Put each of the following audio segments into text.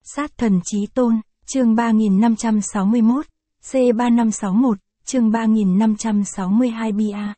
Sát thần chí tôn, chương 3561, C3561, chương 3562 BA.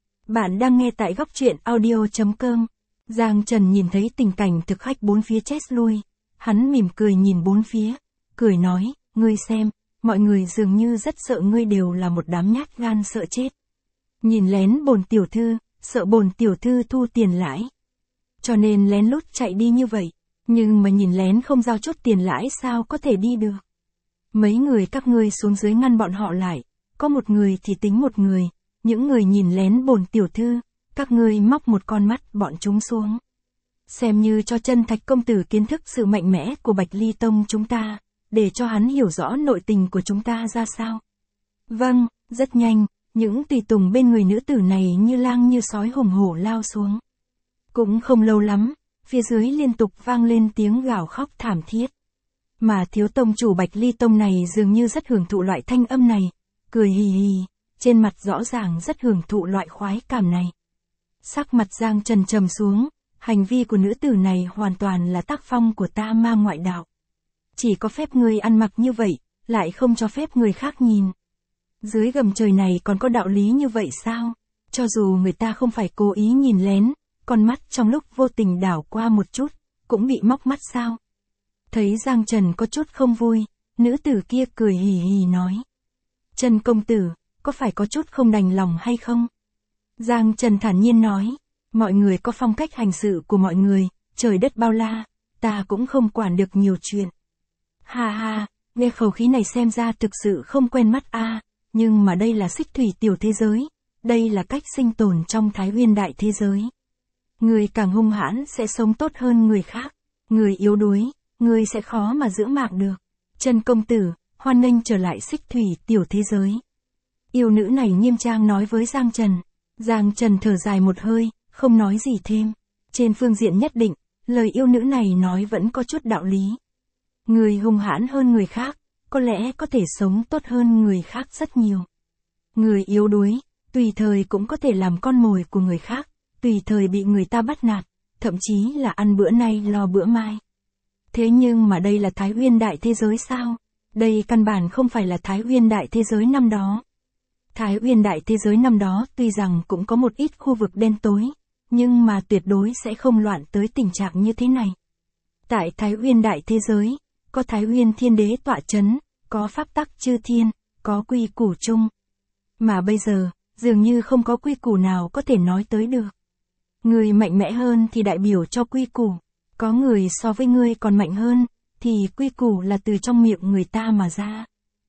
Bạn đang nghe tại góc truyện audio.com. Giang Trần nhìn thấy tình cảnh thực khách bốn phía chết lui. Hắn mỉm cười nhìn bốn phía, cười nói, ngươi xem, mọi người dường như rất sợ ngươi, đều là một đám nhát gan sợ chết. Nhìn lén bổn tiểu thư, sợ bổn tiểu thư thu tiền lãi. Cho nên lén lút chạy đi như vậy. Nhưng mà nhìn lén không giao chút tiền lãi sao có thể đi được. Mấy người các ngươi xuống dưới ngăn bọn họ lại, có một người thì tính một người, những người nhìn lén bổn tiểu thư, các ngươi móc một con mắt bọn chúng xuống. Xem như cho Chân Thạch công tử kiến thức sự mạnh mẽ của Bạch Ly Tông chúng ta, để cho hắn hiểu rõ nội tình của chúng ta ra sao. Vâng, rất nhanh, những tùy tùng bên người nữ tử này như lang như sói hùng hổ lao xuống. Cũng không lâu lắm, phía dưới liên tục vang lên tiếng gào khóc thảm thiết. Mà thiếu tông chủ Bạch Ly Tông này dường như rất hưởng thụ loại thanh âm này, cười hì hì, trên mặt rõ ràng rất hưởng thụ loại khoái cảm này. Sắc mặt Giang Trần trầm xuống, hành vi của nữ tử này hoàn toàn là tác phong của ta ma ngoại đạo. Chỉ có phép ngươi ăn mặc như vậy, lại không cho phép người khác nhìn. Dưới gầm trời này còn có đạo lý như vậy sao? Cho dù người ta không phải cố ý nhìn lén, con mắt trong lúc vô tình đảo qua một chút, cũng bị móc mắt sao? Thấy Giang Trần có chút không vui, nữ tử kia cười hì hì nói. Trần công tử, có phải có chút không đành lòng hay không? Giang Trần thản nhiên nói, mọi người có phong cách hành sự của mọi người, trời đất bao la, ta cũng không quản được nhiều chuyện. Ha ha, nghe khẩu khí này xem ra thực sự không quen mắt a, nhưng mà đây là xích thủy tiểu thế giới, đây là cách sinh tồn trong Thái Nguyên đại thế giới. Người càng hung hãn sẽ sống tốt hơn người khác, người yếu đuối, người sẽ khó mà giữ mạng được. Trần công tử, hoan nghênh trở lại xích thủy tiểu thế giới. Yêu nữ này nghiêm trang nói với Giang Trần. Giang Trần thở dài một hơi, không nói gì thêm. Trên phương diện nhất định, lời yêu nữ này nói vẫn có chút đạo lý. Người hung hãn hơn người khác, có lẽ có thể sống tốt hơn người khác rất nhiều. Người yếu đuối, tùy thời cũng có thể làm con mồi của người khác, tùy thời bị người ta bắt nạt, thậm chí là ăn bữa nay lo bữa mai. Thế nhưng mà đây là Thái Nguyên đại thế giới sao? Đây căn bản không phải là Thái Nguyên đại thế giới năm đó. Thái Nguyên đại thế giới năm đó tuy rằng cũng có một ít khu vực đen tối, nhưng mà tuyệt đối sẽ không loạn tới tình trạng như thế này. Tại Thái Nguyên đại thế giới, có Thái Nguyên thiên đế tọa chấn, có pháp tắc chư thiên, có quy củ chung. Mà bây giờ, dường như không có quy củ nào có thể nói tới được. Người mạnh mẽ hơn thì đại biểu cho quy củ, có người so với ngươi còn mạnh hơn, thì quy củ là từ trong miệng người ta mà ra.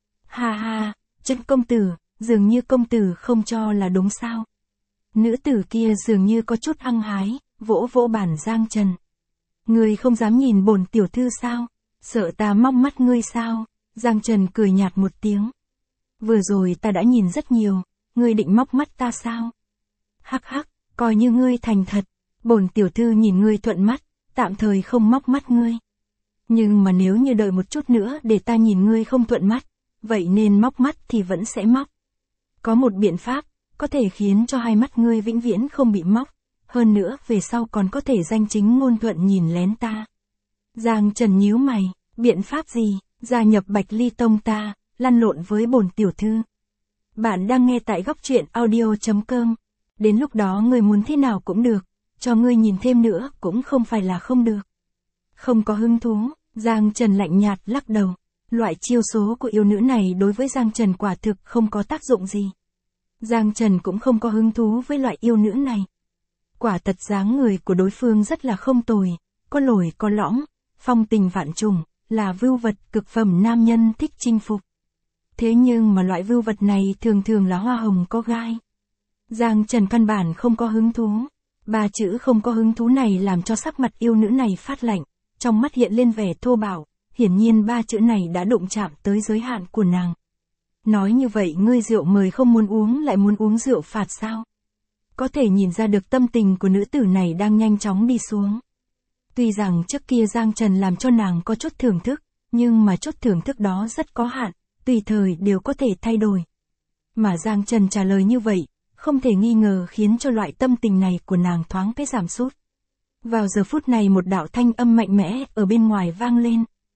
Ha ha, Trần công tử, dường như công tử không cho là đúng sao. Nữ tử kia dường như có chút hăng hái, vỗ vỗ bàn Giang Trần. Ngươi không dám nhìn bổn tiểu thư sao? Sợ ta móc mắt ngươi sao? Giang Trần cười nhạt một tiếng. Vừa rồi ta đã nhìn rất nhiều, ngươi định móc mắt ta sao? Hắc hắc, coi như ngươi thành thật, bổn tiểu thư nhìn ngươi thuận mắt, tạm thời không móc mắt ngươi. Nhưng mà nếu như đợi một chút nữa để ta nhìn ngươi không thuận mắt, vậy nên móc mắt thì vẫn sẽ móc. Có một biện pháp, có thể khiến cho hai mắt ngươi vĩnh viễn không bị móc, hơn nữa về sau còn có thể danh chính ngôn thuận nhìn lén ta. Giang Trần nhíu mày, biện pháp gì? Gia nhập Bạch Ly Tông ta, lăn lộn với bổn tiểu thư. Bạn đang nghe tại góc truyện audio.com. Đến lúc đó ngươi muốn thế nào cũng được, cho ngươi nhìn thêm nữa cũng không phải là không được. Không có hứng thú, Giang Trần lạnh nhạt lắc đầu. Loại chiêu số của yêu nữ này đối với Giang Trần quả thực không có tác dụng gì. Giang Trần cũng không có hứng thú với loại yêu nữ này. Quả thật dáng người của đối phương rất là không tồi, có lồi có lõm, phong tình vạn trùng, là vưu vật cực phẩm nam nhân thích chinh phục. Thế nhưng mà loại vưu vật này thường thường là hoa hồng có gai. Giang Trần căn bản không có hứng thú. Ba chữ không có hứng thú này làm cho sắc mặt yêu nữ này phát lạnh, trong mắt hiện lên vẻ thô bạo, hiển nhiên ba chữ này đã đụng chạm tới giới hạn của nàng. Nói như vậy ngươi rượu mời không muốn uống lại muốn uống rượu phạt sao? Có thể nhìn ra được tâm tình của nữ tử này đang nhanh chóng đi xuống. Tuy rằng trước kia Giang Trần làm cho nàng có chút thưởng thức, nhưng mà chút thưởng thức đó rất có hạn, tùy thời đều có thể thay đổi. Mà Giang Trần trả lời như vậy, không thể nghi ngờ khiến cho loại tâm tình này của nàng thoáng cái giảm sút. Vào giờ phút này một đạo thanh âm mạnh mẽ ở bên ngoài vang lên.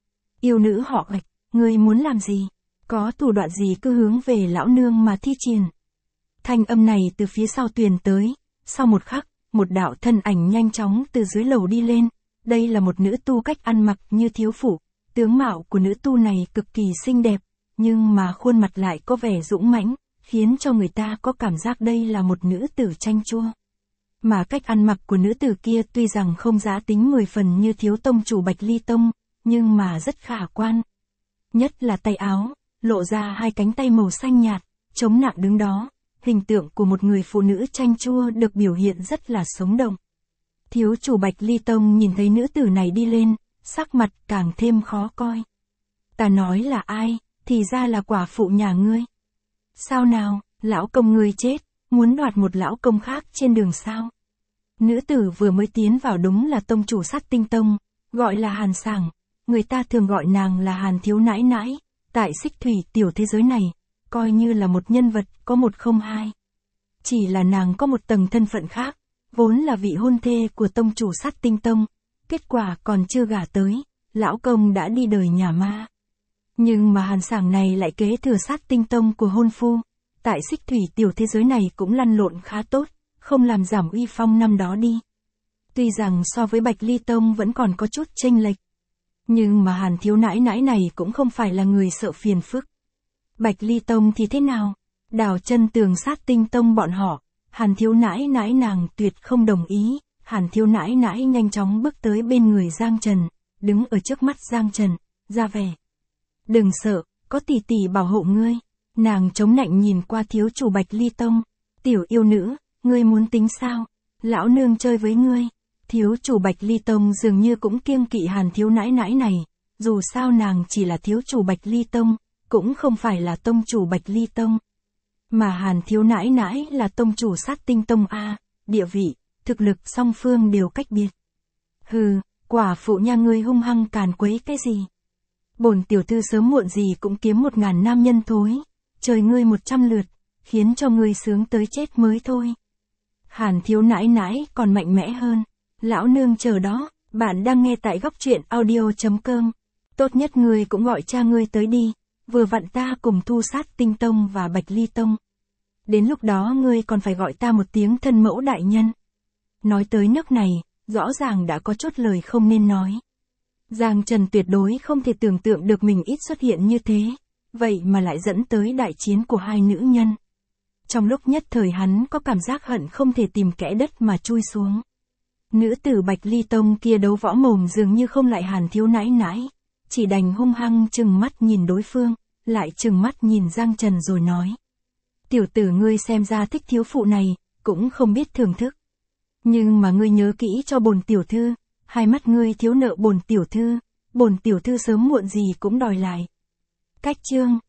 Yêu nữ họ Bạch, ngươi muốn làm gì? Có thủ đoạn gì cứ hướng về lão nương mà thi triển? Thanh âm này từ phía sau truyền tới, sau một khắc, một đạo thân ảnh nhanh chóng từ dưới lầu đi lên, đây là một nữ tu cách ăn mặc như thiếu phụ, tướng mạo của nữ tu này cực kỳ xinh đẹp, nhưng mà khuôn mặt lại có vẻ dũng mãnh, khiến cho người ta có cảm giác đây là một nữ tử chanh chua. Mà cách ăn mặc của nữ tử kia tuy rằng không giá tính 10 phần như thiếu tông chủ Bạch Ly Tông, nhưng mà rất khả quan. Nhất là tay áo, lộ ra hai cánh tay màu xanh nhạt, chống nặng đứng đó, hình tượng của một người phụ nữ chanh chua được biểu hiện rất là sống động. Thiếu chủ Bạch Ly Tông nhìn thấy nữ tử này đi lên, sắc mặt càng thêm khó coi. Ta nói là ai, thì ra là quả phụ nhà ngươi. Sao nào, lão công ngươi chết, muốn đoạt một lão công khác trên đường sao? Nữ tử vừa mới tiến vào đúng là tông chủ Sát Tinh Tông, gọi là Hàn Sảng, người ta thường gọi nàng là Hàn thiếu nãi nãi, tại Xích Thủy tiểu thế giới này, coi như là một nhân vật có một không hai. Chỉ là nàng có một tầng thân phận khác, vốn là vị hôn thê của tông chủ Sát Tinh Tông, kết quả còn chưa gả tới, lão công đã đi đời nhà ma. Nhưng mà Hàn Sảng này lại kế thừa Sát Tinh Tông của hôn phu, tại Xích Thủy tiểu thế giới này cũng lăn lộn khá tốt, không làm giảm uy phong năm đó đi. Tuy rằng so với Bạch Ly Tông vẫn còn có chút chênh lệch, nhưng mà Hàn thiếu nãi nãi này cũng không phải là người sợ phiền phức. Bạch Ly Tông thì thế nào? Đào chân tường Sát Tinh Tông bọn họ, Hàn thiếu nãi nãi nàng tuyệt không đồng ý. Hàn thiếu nãi nãi nhanh chóng bước tới bên người Giang Trần, đứng ở trước mắt Giang Trần, ra vẻ. Đừng sợ, có tỷ tỷ bảo hộ ngươi. Nàng chống nạnh nhìn qua thiếu chủ Bạch Ly Tông. Tiểu yêu nữ, ngươi muốn tính sao? Lão nương chơi với ngươi. Thiếu chủ Bạch Ly Tông dường như cũng kiêng kỵ Hàn thiếu nãi nãi này, dù sao nàng chỉ là thiếu chủ Bạch Ly Tông, cũng không phải là tông chủ Bạch Ly Tông. Mà Hàn thiếu nãi nãi là tông chủ Sát Tinh Tông A, địa vị, thực lực song phương đều cách biệt. Hừ, quả phụ nhà ngươi hung hăng càn quấy cái gì? Bổn tiểu thư sớm muộn gì cũng kiếm 1000 nam nhân thối, trời ngươi 100 lượt, khiến cho ngươi sướng tới chết mới thôi. Hàn thiếu nãi nãi còn mạnh mẽ hơn. Lão nương chờ đó, bạn đang nghe tại góc truyện audio.com. Tốt nhất ngươi cũng gọi cha ngươi tới đi, vừa vặn ta cùng thu Sát Tinh Tông và Bạch Ly Tông. Đến lúc đó ngươi còn phải gọi ta một tiếng thân mẫu đại nhân. Nói tới nước này, rõ ràng đã có chút lời không nên nói. Giang Trần tuyệt đối không thể tưởng tượng được mình ít xuất hiện như thế, vậy mà lại dẫn tới đại chiến của hai nữ nhân. Trong lúc nhất thời hắn có cảm giác hận không thể tìm kẽ đất mà chui xuống. Nữ tử Bạch Ly Tông kia đấu võ mồm dường như không lại Hàn thiếu nãi nãi, chỉ đành hung hăng trừng mắt nhìn đối phương, lại trừng mắt nhìn Giang Trần rồi nói. Tiểu tử ngươi xem ra thích thiếu phụ này, cũng không biết thưởng thức. Nhưng mà ngươi nhớ kỹ cho bổn tiểu thư, hai mắt ngươi thiếu nợ bổn tiểu thư sớm muộn gì cũng đòi lại. Cách chương